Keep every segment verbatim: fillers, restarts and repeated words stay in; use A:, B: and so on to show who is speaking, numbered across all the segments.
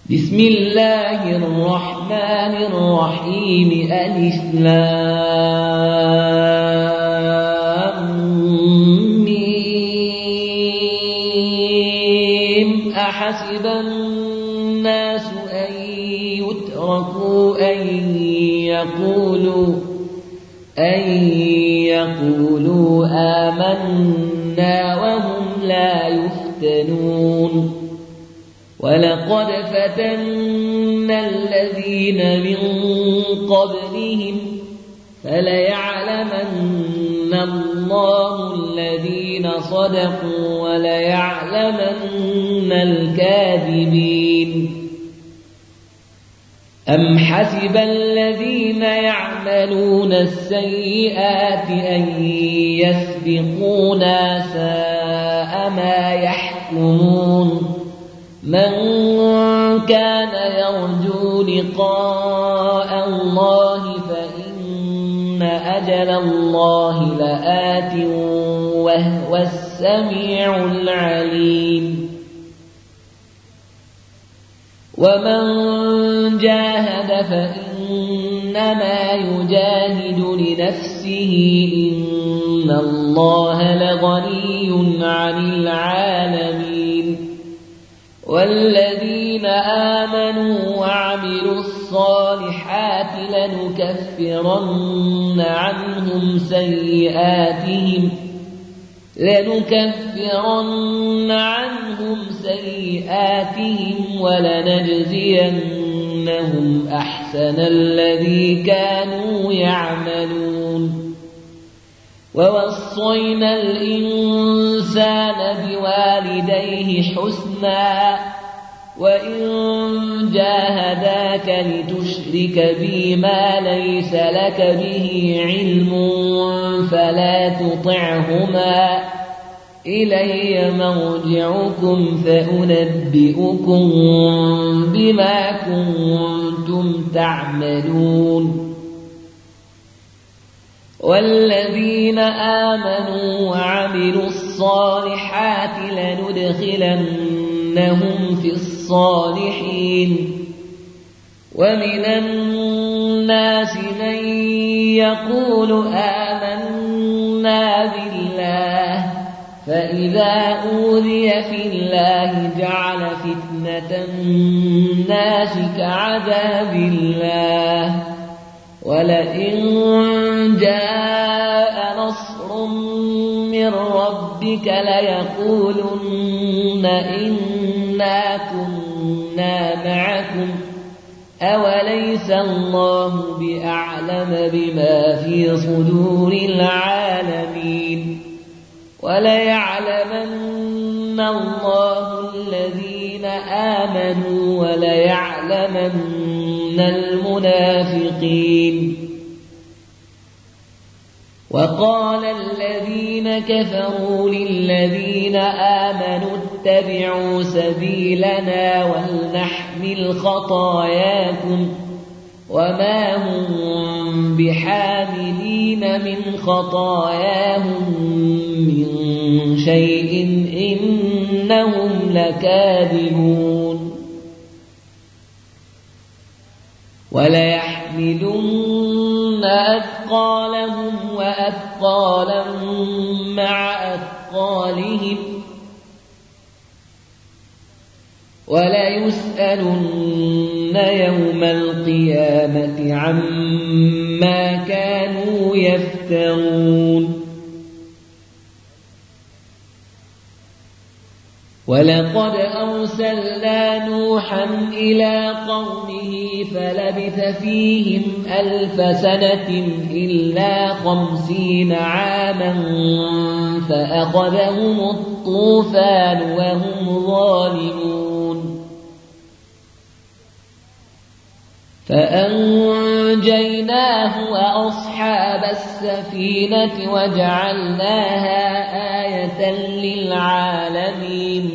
A: بسم الله الرحمن الرحيم ألف لام ميم أحسب الناس أن يتركوا أن يقولوا أن يقولوا آمنا وهم لا يفتنون ولقد فتنا الذين من قبلهم فليعلمن الله الذين صدقوا وليعلمن الكاذبين أم حسب الذين يعملون السيئات أن يسبقونا ساء ما يحكمون من كان يرجو لقاء الله فإن أجل الله لآت وهو السميع العليم ومن جاهد فإنما يجاهد لنفسه إن الله لغني عن العالمين والذين آمنوا وعملوا الصالحات لنكفرن عنهم سيئاتهم لنكفرن عنهم سيئاتهم ولنجزينهم أحسن الذي كانوا يعملون ووصينا الإنسان بوالديه حسنا وإن جاهداك لتشرك بي ما ليس لك به علم فلا تطعهما إلي مرجعكم فأنبئكم بما كنتم تعملون والذين آمنوا وعملوا الصالحات لندخلنهم في الصالحين ومن الناس من يقول آمنا بالله فإذا أوذي في الله جعل فتنة الناس كعذاب الله ولئن جاء نصر من ربك ليقولن إنا كنا معكم أوليس الله بأعلم بما في صدور العالمين وليعلمن الله الذين آمنوا وليعلمن المنافقين وقال الذين كفروا للذين آمنوا اتبعوا سبيلنا ولنحمل خطاياكم وما هم بحاملين من خطاياهم من شيء إنهم لكاذبون وليحملن أثقالهم وأثقالا مع أثقالهم وليسألن يوم القيامة عما كانوا يفترون ولقد أرسلنا نوحا إلى قومه فلبث فيهم ألف سنة إلا خمسين عاما فأخذهم الطوفان وهم ظالمون فأنجيناه وأصحاب السفينة وجعلناها آية للعالمين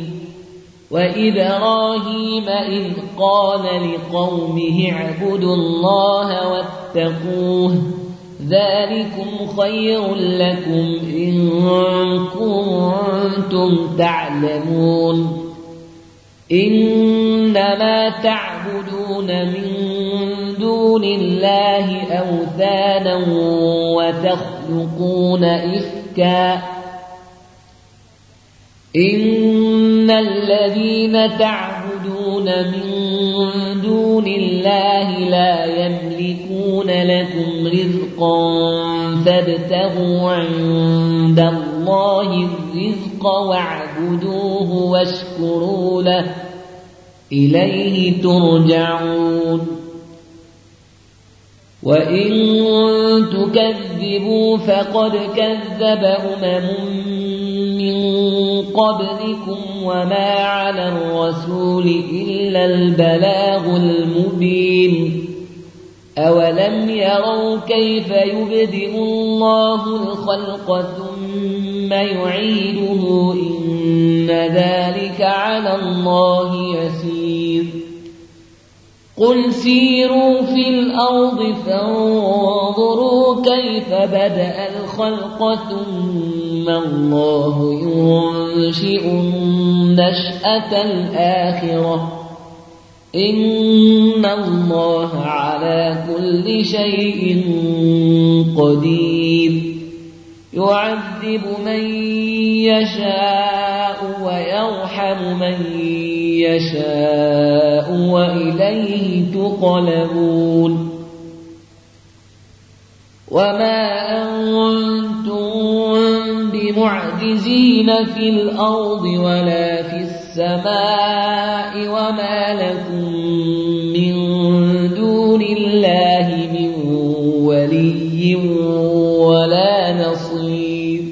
A: وإبراهيم إذ قال لقومه اعبدوا الله واتقوه ذلكم خير لكم إن كنتم تعلمون إنما تعبدون من دون الله أوثانا وتخلقون إفكا إن الذين تعبدون من دون الله لا يملكون لكم رزقا فابتغوا عند الله الرزق واعبدوه واشكروا له إليه ترجعون وإن تكذبوا فقد كذب أمم من قبلكم وما على الرسول إلا البلاغ المبين أولم يروا كيف يبدئ الله الخلق ثم يعيده إن ذلك على الله يسير قل سيروا في الأرض فانظروا كيف بدأ الخلق ثم الله ينشئ النشأة الآخرة إن الله على كل شيء قدير يعذب من يشاء ويرحم من يشاء وإليه تقلبون وما أنتم بمعجزين في الأرض ولا في السماء وما لكم من دون الله من ولي ولا نصير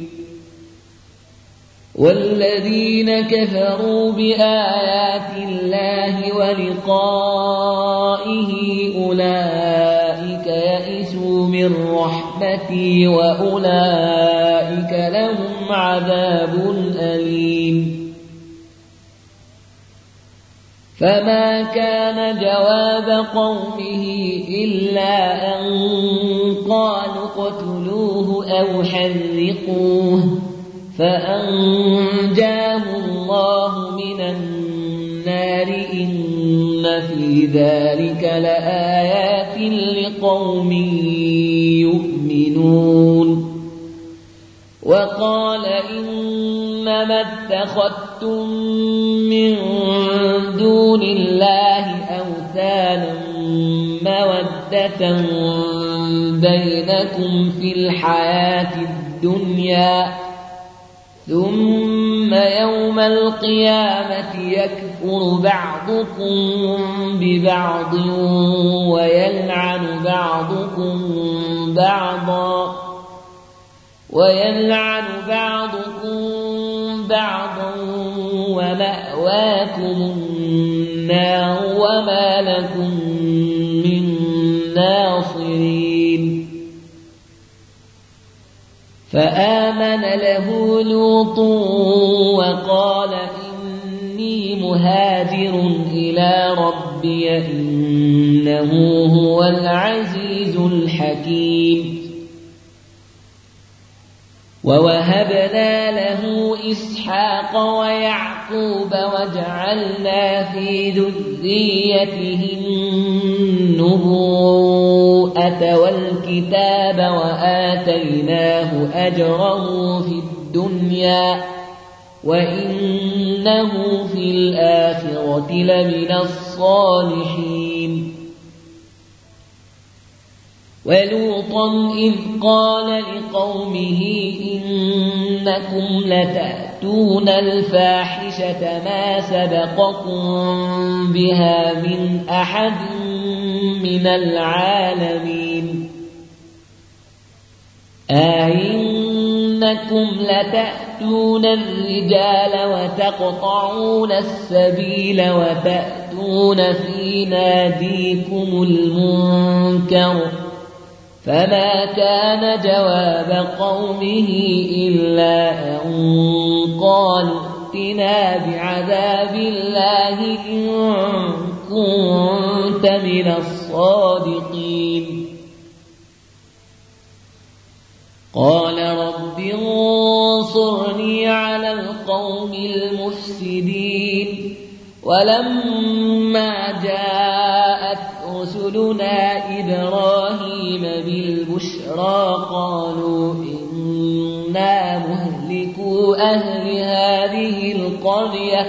A: والذين كفروا بآيات الله ولقائه أولئك يئسوا من رحمتي وأولئك لهم عذاب أليم فما كان جواب قومه إلا أن قالوا اقتلوه أو حرقوه فأنجاه الله من النار إن في ذلك لآيات لقوم يؤمنون وقال إنما اتخذتم من دون الله أوثانا مودة بينكم في الحياة الدنيا ثم يوم القيامة يكفر بعضكم ببعض ويلعن بعضكم بعضا ويلعن بعضكم بعضا ومأواكم النار وما لكم من ناصرين فآمن له لوط وقال إني مهاجر إلى ربي إنه هو العزيز الحكيم ووهبنا له إسحاق ويعقوب وجعلنا في ذريته النبوءة والكتاب وآتيناه أجره في الدنيا وإنه في الآخرة لمن الصالحين ولوطا إذ قال لقومه إنكم لتأتون الفاحشة ما سبقكم بها من أحد من العالمين أئنكم لتأتون الرجال وتقطعون السبيل وتأتون في ناديكم المنكر فما كان جواب قومه إلا أن قالوا ائتنا بعذاب الله إن كنت من الصادقين قال رب انصرني على القوم المفسدين ولما جاءت رسلنا إبراهيم بالبشرى قالوا إنا مهلكو أهل هذه القرية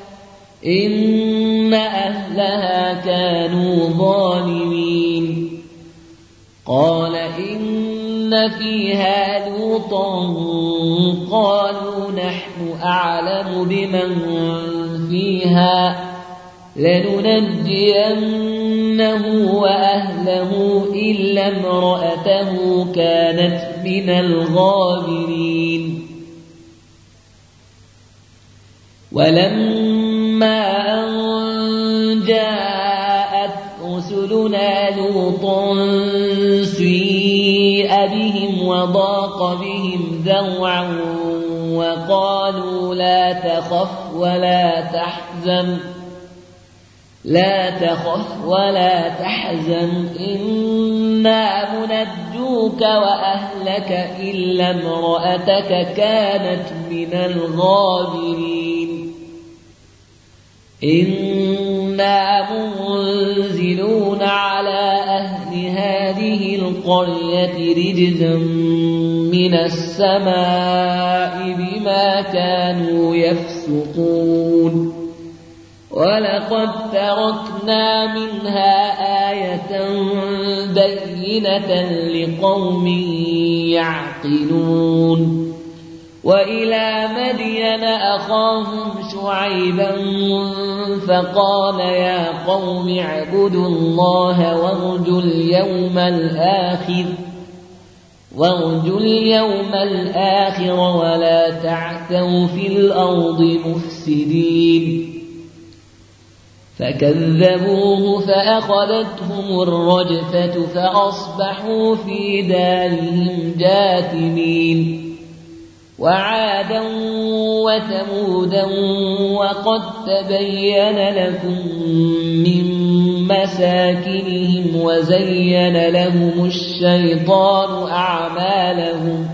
A: إن أهلها كانوا ظالمين قال إن فيها لوطا قالوا نحن أعلم بمن فيها لننجينه وأهله إلا امرأته كانت من الغابرين ولما أن جاءت رسلنا لوطا سيء بهم وضاق بهم ذرعا وقالوا لا تخف ولا تحزن لا تخف ولا تحزن إنا منجوك وأهلك إلا امرأتك كانت من الغابرين إنا منزلون على أهل هذه القرية رجزا من السماء بما كانوا يفسقون ولقد تركنا منها آية بينة لقوم يعقلون وإلى مدين أخاهم شعيبا فقال يا قوم اعبدوا الله وارجوا اليوم الآخر وارجوا اليوم الآخر ولا تعثوا في الأرض مفسدين فكذبوه فأخذتهم الرجفة فأصبحوا في دارهم جاثمين وعادا وثمودا وقد تبين لكم من مساكنهم وزين لهم الشيطان أعمالهم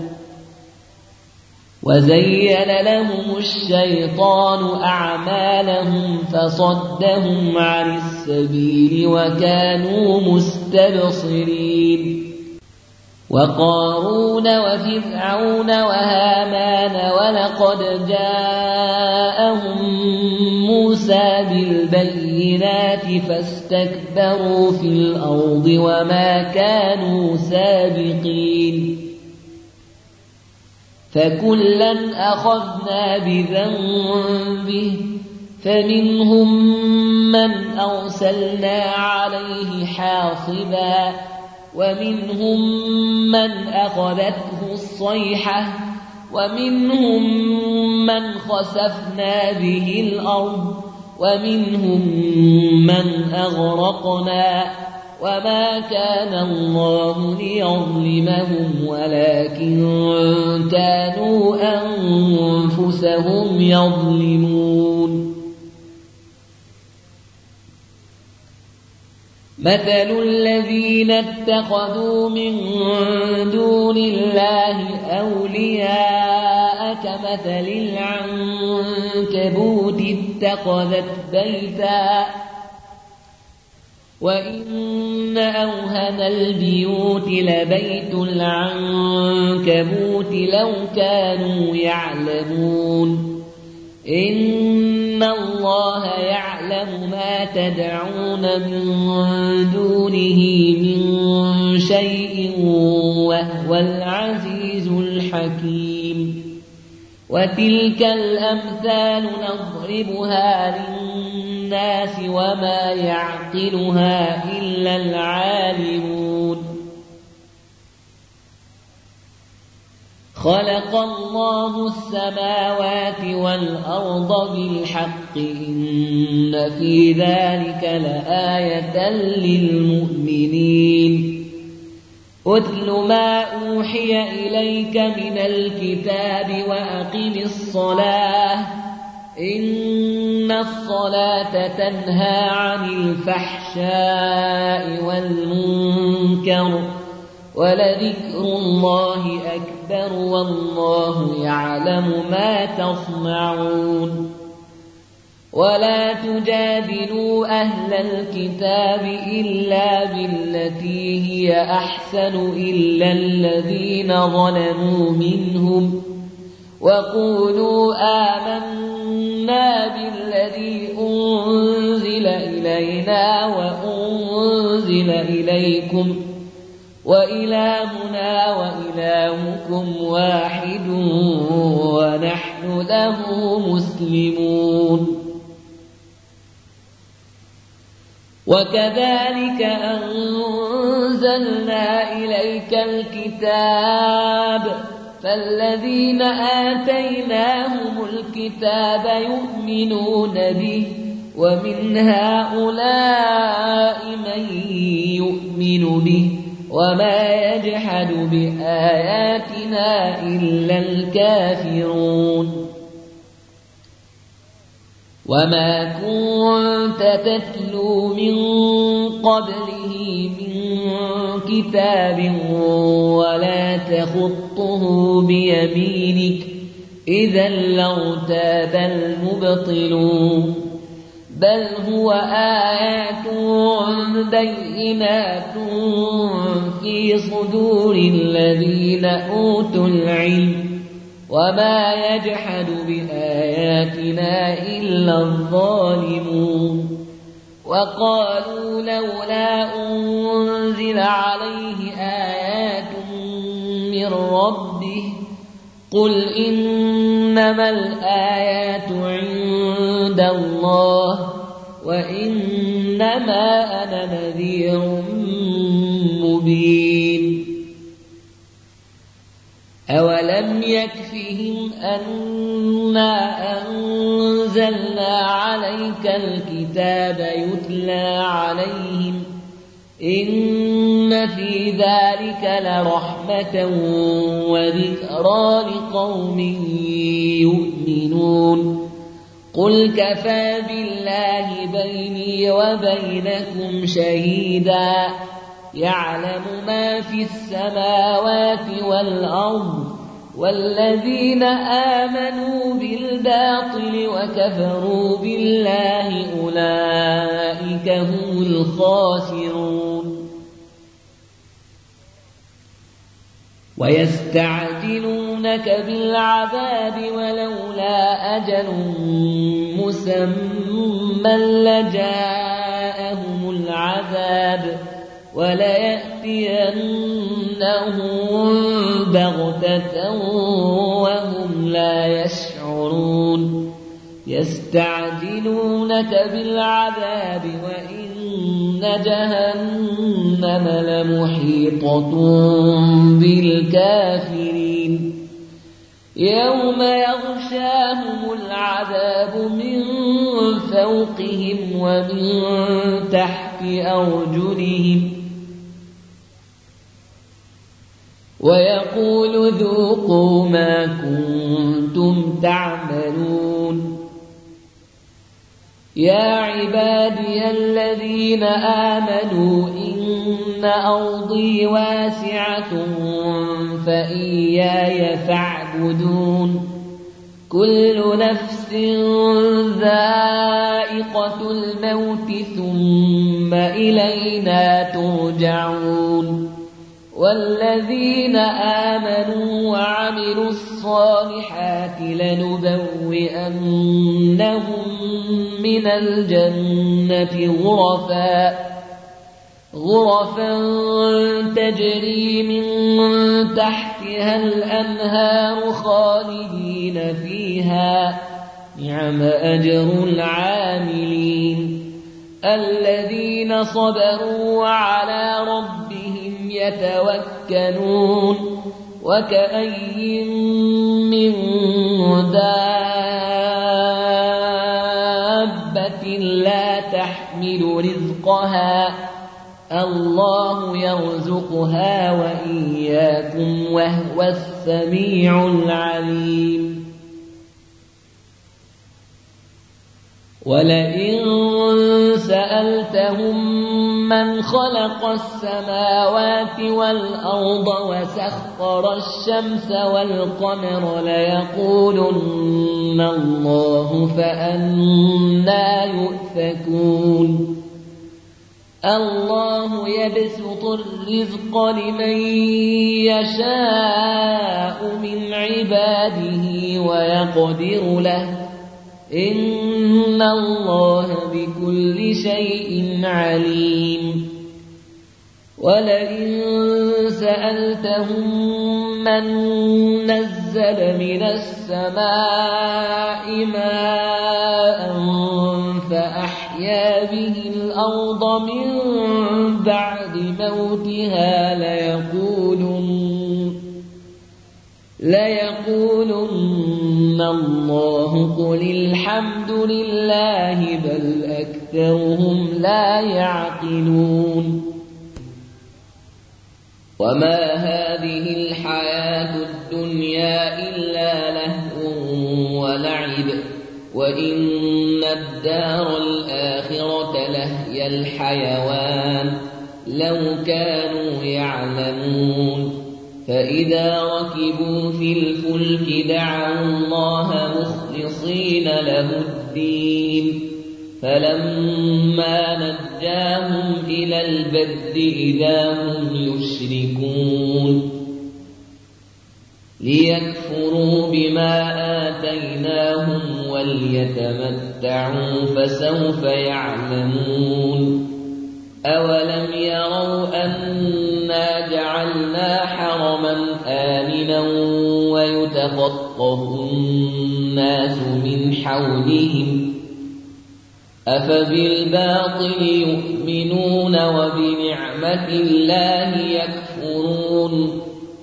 A: وزين لهم الشيطان أعمالهم فصدهم عن السبيل وكانوا مستبصرين وقارون وفرعون وهامان ولقد جاءهم موسى بالبينات فاستكبروا في الأرض وما كانوا سابقين فكلا أخذنا بذنبه فمنهم من أرسلنا عليه حاصبا ومنهم من أخذته الصيحة ومنهم من خسفنا به الأرض ومنهم من أغرقنا وما كان الله ليظلمهم ولكن كانوا أنفسهم يظلمون مثل الذين اتخذوا من دون الله أولياء كمثل العنكبوت اتخذت بيتا وإن أوهن البيوت لبيت العنكبوت لو كانوا يعلمون إن الله يعلم ما تدعون من دونه من شيء وهو العزيز الحكيم وتلك الأمثال نضربها للناس وما يعقلها إلا العالمون خلق الله السماوات والأرض بالحق إن في ذلك لآية للمؤمنين أتل ما أوحي إليك من الكتاب وأقم الصلاة إن الصلاة تنهى عن الفحشاء والمنكر ولذكر الله أكبر والله يعلم ما تصنعون ولا تجادلوا أهل الكتاب إلا بالتي هي أحسن إلا الذين ظلموا منهم وقولوا آمنا بالذي أنزل إلينا وأنزل إليكم وإلهنا وإلهكم واحد ونحن له مسلمون وكذلك أنزلنا إليك الكتاب فالذين آتيناهم الكتاب يؤمنون به ومن هؤلاء من يؤمن به وما يجحد بآياتنا إلا الكافرون وما كنت تتلو من قبله من كتاب ولا تخطه بيمينك إذا لارتاب المبطلون بل هو آيات بينات في صدور الذين أوتوا العلم وما يجحد بآياتنا إلا الظالمون وقالوا لولا أنزل عليه آيات من ربه قل إنما الآيات عند الله وإنما أنا نذير مبين أولم يكفهم أنا أنزلنا عليك الكتاب يتلى عليهم إن في ذلك لرحمة وذكرى لقوم يؤمنون قل كفى بالله بيني وبينكم شهيدا يعلم ما في السماوات والأرض والذين آمنوا بالباطل وكفروا بالله أولئك هم الخاسرون ويستعجلونك بالعذاب ولولا أجل مسمى لجاءهم العذاب وليأتينهم بغتة وهم لا يشعرون يستعجلونك بالعذاب وإن جهنم لمحيطة بالكافرين يوم يغشاهم العذاب من فوقهم ومن تحت أرجلهم ويقول ذوقوا ما كنتم تعملون يا عبادي الذين آمنوا إن أرضي واسعة فإياي فاعبدون كل نفس ذائقة الموت ثم إلينا ترجعون والذين آمنوا وعملوا الصالحات لنبوئنهم من الجنة غرفا غرفا تجري من تحتها الأنهار خالدين فيها نعم أجر العاملين الذين صبروا وعلى ربهم يتوكلون وكأي من دابة لا تحمل رزقها الله يرزقها وإياكم وهو السميع العليم ولئن سألتهم من خلق السماوات والأرض وسخر الشمس والقمر ليقولن الله فأنى يؤفكون الله يبسط الرزق لمن يشاء من عباده ويقدر له إن الله بكل شيء عليم ولئن سألتهم من نزل من السماء ماء فأحيا به الأرض من بعد موتها ليقولن ليقولن الله قل الحمد لله بل أكثرهم لا يعقلون وما هذه الحياة الدنيا إلا لهو ولعب وإن الدار الآخرة لهي الحيوان لو كانوا يعلمون فإذا ركبوا في الفلك دعوا الله مخلصين له الدين فلما نجاهم إلى البر إذا هم يشركون ليكفروا بما آتيناهم وليتمتعوا فسوف يعلمون أولم يروا أنا جعلنا حرما آمنا ويتخطف الناس من حولهم أفبالباطل يؤمنون وبنعمة الله يكفرون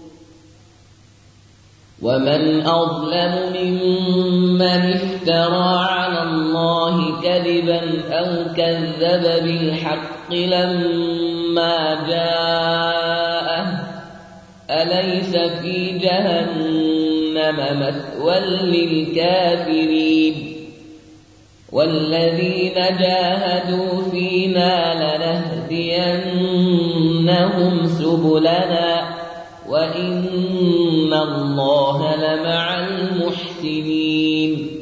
A: ومن أظلم ممن افترى على الله كذبا أو كذب بالحق لما جاءه أليس في جهنم مثوى للكافرين والذين جاهدوا فينا لنهدينهم سبلنا وإن الله لمع المحسنين